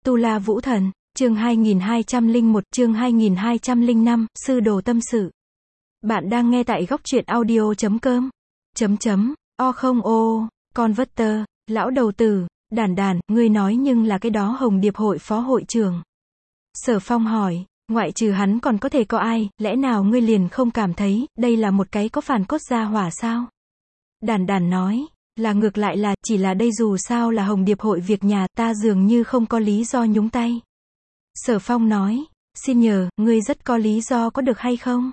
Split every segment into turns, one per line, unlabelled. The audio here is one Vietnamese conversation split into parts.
Tu La Vũ Thần, chương 2201, chương 2205, Sư Đồ Tâm Sự. Bạn đang nghe tại góc truyện audio.com. O không ô, Converter, lão đầu tử, đàn, ngươi nói nhưng là cái đó Hồng Điệp hội phó hội trưởng. Sở Phong hỏi, ngoại trừ hắn còn có thể có ai, lẽ nào ngươi liền không cảm thấy, đây là một cái có phản cốt gia hỏa sao? Đàn nói, là ngược lại là, chỉ là đây dù sao là Hồng Điệp hội việc nhà, ta dường như không có lý do nhúng tay. Sở Phong nói, xin nhờ, ngươi rất có lý do có được hay không?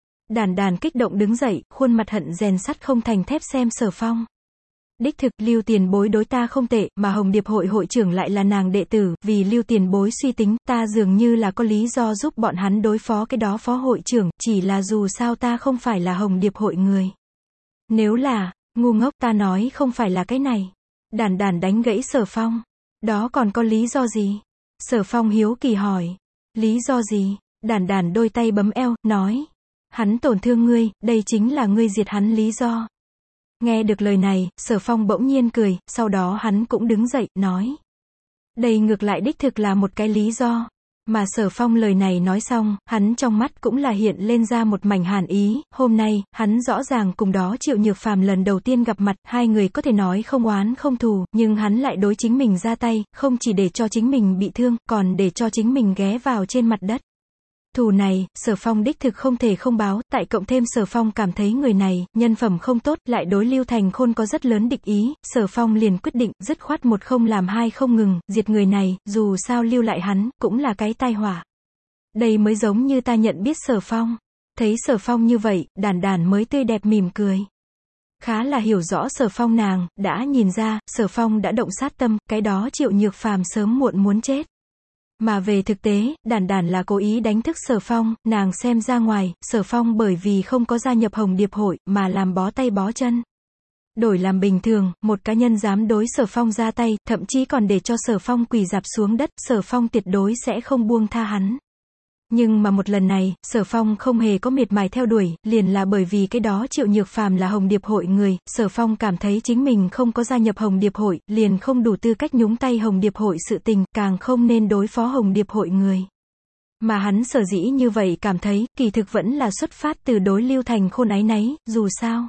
Đàn kích động đứng dậy, khuôn mặt hận rèn sắt không thành thép xem Sở Phong. Đích thực, Lưu Tiền Bối đối ta không tệ, mà Hồng Điệp hội hội trưởng lại là nàng đệ tử, vì Lưu Tiền Bối suy tính, ta dường như là có lý do giúp bọn hắn đối phó cái đó phó hội trưởng, chỉ là dù sao ta không phải là Hồng Điệp hội người. Nếu là, ngu ngốc, ta nói không phải là cái này. Đàn đánh gãy Sở Phong. Đó còn có lý do gì? Sở Phong hiếu kỳ hỏi. Lý do gì? Đàn đôi tay bấm eo, nói. Hắn tổn thương ngươi, đây chính là ngươi diệt hắn lý do. Nghe được lời này, Sở Phong bỗng nhiên cười, sau đó hắn cũng đứng dậy, nói. Đây ngược lại đích thực là một cái lý do. Mà Sở Phong lời này nói xong, hắn trong mắt cũng là hiện lên ra một mảnh hàn ý, hôm nay, hắn rõ ràng cùng đó Triệu Nhược Phàm lần đầu tiên gặp mặt, hai người có thể nói không oán không thù, nhưng hắn lại đối chính mình ra tay, không chỉ để cho chính mình bị thương, còn để cho chính mình ghé vào trên mặt đất. Thù này, Sở Phong đích thực không thể không báo, tại cộng thêm Sở Phong cảm thấy người này, nhân phẩm không tốt, lại đối Lưu Thành Khôn có rất lớn địch ý, Sở Phong liền quyết định, dứt khoát một không làm hai không ngừng, diệt người này, dù sao lưu lại hắn, cũng là cái tai họa. Đây mới giống như ta nhận biết Sở Phong. Thấy Sở Phong như vậy, đàn mới tươi đẹp mỉm cười. Khá là hiểu rõ Sở Phong nàng, đã nhìn ra, Sở Phong đã động sát tâm, cái đó Triệu Nhược Phàm sớm muộn muốn chết. Mà về thực tế, đàn là cố ý đánh thức Sở Phong, nàng xem ra ngoài, Sở Phong bởi vì không có gia nhập Hồng Điệp hội, mà làm bó tay bó chân. Đổi làm bình thường, một cá nhân dám đối Sở Phong ra tay, thậm chí còn để cho Sở Phong quỳ rạp xuống đất, Sở Phong tuyệt đối sẽ không buông tha hắn. Nhưng mà một lần này, Sở Phong không hề có miệt mài theo đuổi, liền là bởi vì cái đó Triệu Nhược Phàm là Hồng Điệp hội người, Sở Phong cảm thấy chính mình không có gia nhập Hồng Điệp hội, liền không đủ tư cách nhúng tay Hồng Điệp hội sự tình, càng không nên đối phó Hồng Điệp hội người. Mà hắn sở dĩ như vậy cảm thấy, kỳ thực vẫn là xuất phát từ đối Lưu Thành Khôn áy náy, dù sao.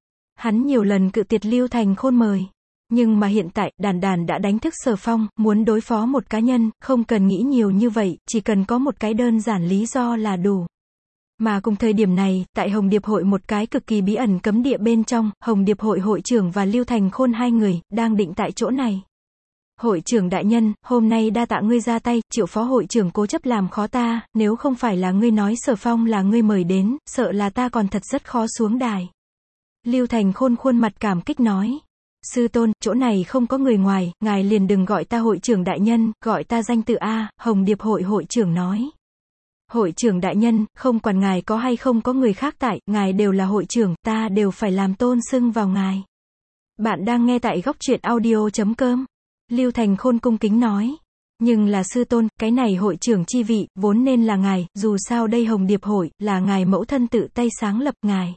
Hắn nhiều lần cự tuyệt Lưu Thành Khôn mời. Nhưng mà hiện tại, đàn đã đánh thức Sở Phong, muốn đối phó một cá nhân, không cần nghĩ nhiều như vậy, chỉ cần có một cái đơn giản lý do là đủ. Mà cùng thời điểm này, tại Hồng Điệp hội một cái cực kỳ bí ẩn cấm địa bên trong, Hồng Điệp hội hội trưởng và Lưu Thành Khôn hai người, đang định tại chỗ này. Hội trưởng đại nhân, hôm nay đa tạ ngươi ra tay, Triệu phó hội trưởng cố chấp làm khó ta, nếu không phải là ngươi nói Sở Phong là ngươi mời đến, sợ là ta còn thật rất khó xuống đài. Lưu Thành Khôn khuôn mặt cảm kích nói. Sư tôn, chỗ này không có người ngoài, ngài liền đừng gọi ta hội trưởng đại nhân, gọi ta danh tự A, Hồng Điệp hội hội trưởng nói. Hội trưởng đại nhân, không quản ngài có hay không có người khác tại, ngài đều là hội trưởng, ta đều phải làm tôn xưng vào ngài. Bạn đang nghe tại góc truyện audio.com. Lưu Thành Khôn cung kính nói. Nhưng là sư tôn, cái này hội trưởng chi vị, vốn nên là ngài, dù sao đây Hồng Điệp hội, là ngài mẫu thân tự tay sáng lập ngài.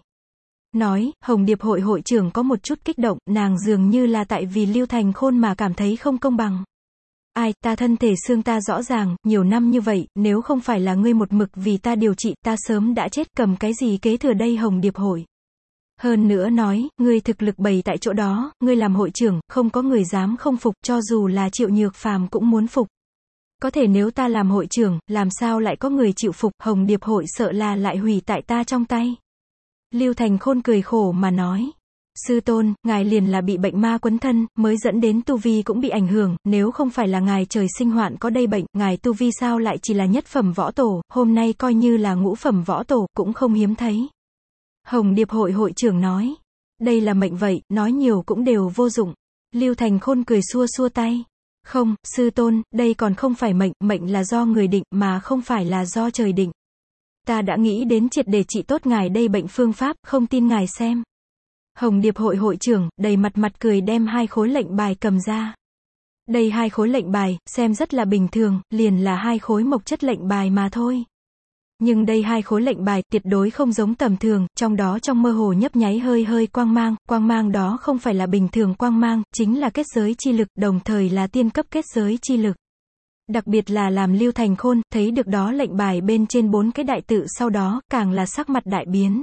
Nói, Hồng Điệp hội hội trưởng có một chút kích động, nàng dường như là tại vì Lưu Thành Khôn mà cảm thấy không công bằng. Ai, ta thân thể xương ta rõ ràng, nhiều năm như vậy, nếu không phải là ngươi một mực vì ta điều trị, ta sớm đã chết, cầm cái gì kế thừa đây Hồng Điệp hội. Hơn nữa nói, ngươi thực lực bày tại chỗ đó, ngươi làm hội trưởng, không có người dám không phục, cho dù là Triệu Nhược Phàm cũng muốn phục. Có thể nếu ta làm hội trưởng, làm sao lại có người chịu phục, Hồng Điệp hội sợ là lại hủy tại ta trong tay. Lưu Thành Khôn cười khổ mà nói. Sư tôn, ngài liền là bị bệnh ma quấn thân, mới dẫn đến tu vi cũng bị ảnh hưởng, nếu không phải là ngài trời sinh hoạn có đây bệnh, ngài tu vi sao lại chỉ là nhất phẩm võ tổ, hôm nay coi như là ngũ phẩm võ tổ, cũng không hiếm thấy. Hồng Điệp hội hội trưởng nói. Đây là mệnh vậy, nói nhiều cũng đều vô dụng. Lưu Thành Khôn cười xua xua tay. Không, sư tôn, đây còn không phải mệnh, mệnh là do người định, mà không phải là do trời định. Ta đã nghĩ đến triệt để trị tốt ngài đây bệnh phương pháp, không tin ngài xem. Hồng Điệp hội hội trưởng, đầy mặt cười đem hai khối lệnh bài cầm ra. Đây hai khối lệnh bài, xem rất là bình thường, liền là hai khối mộc chất lệnh bài mà thôi. Nhưng đây hai khối lệnh bài, tuyệt đối không giống tầm thường, trong đó trong mơ hồ nhấp nháy hơi quang mang đó không phải là bình thường quang mang, chính là kết giới chi lực, đồng thời là tiên cấp kết giới chi lực. Đặc biệt là làm Lưu Thành Khôn, thấy được đó lệnh bài bên trên 4 cái đại tự sau đó, càng là sắc mặt đại biến.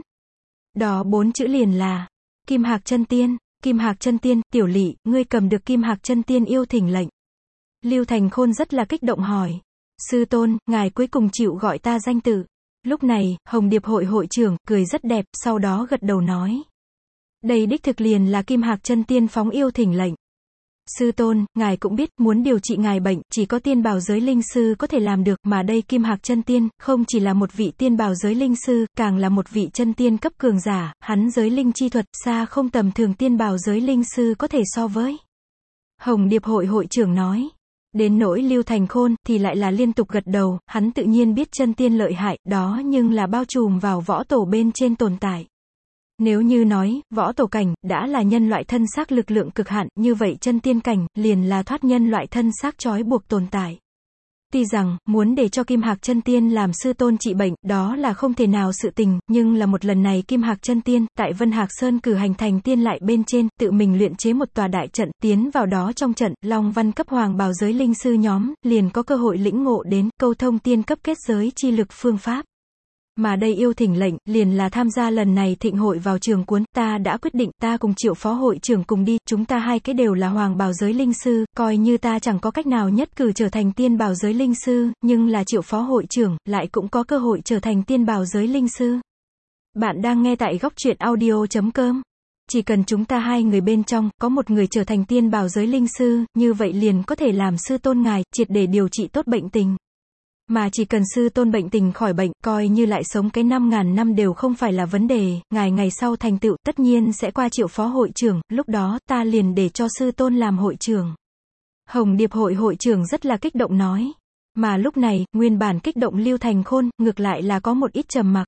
Đó 4 chữ liền là, Kim Hạc Chân Tiên, Kim Hạc Chân Tiên, Tiểu Lỵ, ngươi cầm được Kim Hạc Chân Tiên yêu thỉnh lệnh. Lưu Thành Khôn rất là kích động hỏi, sư tôn, ngài cuối cùng chịu gọi ta danh tự. Lúc này, Hồng Điệp hội hội trưởng, cười rất đẹp, sau đó gật đầu nói. Đây đích thực liền là Kim Hạc Chân Tiên phóng yêu thỉnh lệnh. Sư tôn, ngài cũng biết, muốn điều trị ngài bệnh, chỉ có tiên bào giới linh sư có thể làm được, mà đây Kim Hạc Chân Tiên, không chỉ là một vị tiên bào giới linh sư, càng là một vị chân tiên cấp cường giả, hắn giới linh chi thuật, xa không tầm thường tiên bào giới linh sư có thể so với. Hồng Điệp hội hội trưởng nói. Đến nỗi Lưu Thành Khôn, thì lại là liên tục gật đầu, hắn tự nhiên biết chân tiên lợi hại, đó nhưng là bao trùm vào võ tổ bên trên tồn tại. Nếu như nói, võ tổ cảnh, đã là nhân loại thân xác lực lượng cực hạn, như vậy chân tiên cảnh, liền là thoát nhân loại thân xác trói buộc tồn tại. Tuy rằng, muốn để cho Kim Hạc Chân Tiên làm sư tôn trị bệnh, đó là không thể nào sự tình, nhưng là một lần này Kim Hạc Chân Tiên, tại Vân Hạc Sơn cử hành thành tiên lại bên trên, tự mình luyện chế một tòa đại trận, tiến vào đó trong trận, Long Văn cấp hoàng bào giới linh sư nhóm, liền có cơ hội lĩnh ngộ đến, câu thông tiên cấp kết giới chi lực phương pháp. Mà đây yêu thỉnh lệnh, liền là tham gia lần này thịnh hội vào trường cuốn, ta đã quyết định, ta cùng Triệu phó hội trưởng cùng đi, chúng ta hai cái đều là hoàng bào giới linh sư, coi như ta chẳng có cách nào nhất cử trở thành tiên bào giới linh sư, nhưng là Triệu phó hội trưởng, lại cũng có cơ hội trở thành tiên bào giới linh sư. Bạn đang nghe tại góc truyện audio.com. Chỉ cần chúng ta hai người bên trong, có một người trở thành tiên bào giới linh sư, như vậy liền có thể làm sư tôn ngài, triệt để điều trị tốt bệnh tình. Mà chỉ cần sư tôn bệnh tình khỏi bệnh, coi như lại sống cái 5.000 năm đều không phải là vấn đề, ngài ngày sau thành tựu tất nhiên sẽ qua Triệu phó hội trưởng, lúc đó ta liền để cho sư tôn làm hội trưởng. Hồng Điệp hội hội trưởng rất là kích động nói. Mà lúc này, nguyên bản kích động Lưu Thành Khôn, ngược lại là có một ít trầm mặc.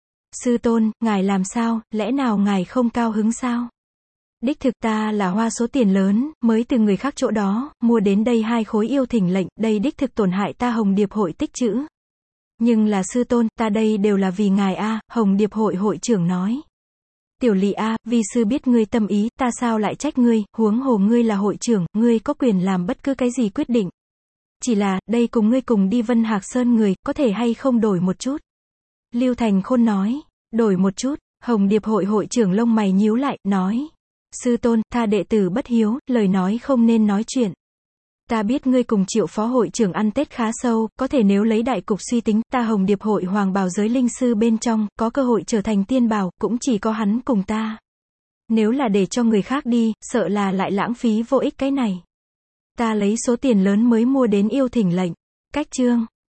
Sư tôn, ngài làm sao, lẽ nào ngài không cao hứng sao? Đích thực ta là hoa số tiền lớn, mới từ người khác chỗ đó, mua đến đây 2 khối yêu thỉnh lệnh, đây đích thực tổn hại ta Hồng Điệp hội tích trữ. Nhưng là sư tôn, ta đây đều là vì ngài a, Hồng Điệp hội hội trưởng nói. Tiểu Lỵ a, vì sư biết ngươi tâm ý, ta sao lại trách ngươi, huống hồ ngươi là hội trưởng, ngươi có quyền làm bất cứ cái gì quyết định. Chỉ là, đây cùng ngươi cùng đi Vân Hạc Sơn người, có thể hay không đổi một chút? Lưu Thành Khôn nói, đổi một chút, Hồng Điệp hội hội trưởng lông mày nhíu lại, nói. Sư tôn, tha đệ tử bất hiếu, lời nói không nên nói chuyện. Ta biết ngươi cùng Triệu phó hội trưởng ăn Tết khá sâu, có thể nếu lấy đại cục suy tính, ta Hồng Điệp hội hoàng bào giới linh sư bên trong, có cơ hội trở thành tiên bào, cũng chỉ có hắn cùng ta. Nếu là để cho người khác đi, sợ là lại lãng phí vô ích cái này. Ta lấy số tiền lớn mới mua đến yêu thỉnh lệnh. Cách chương.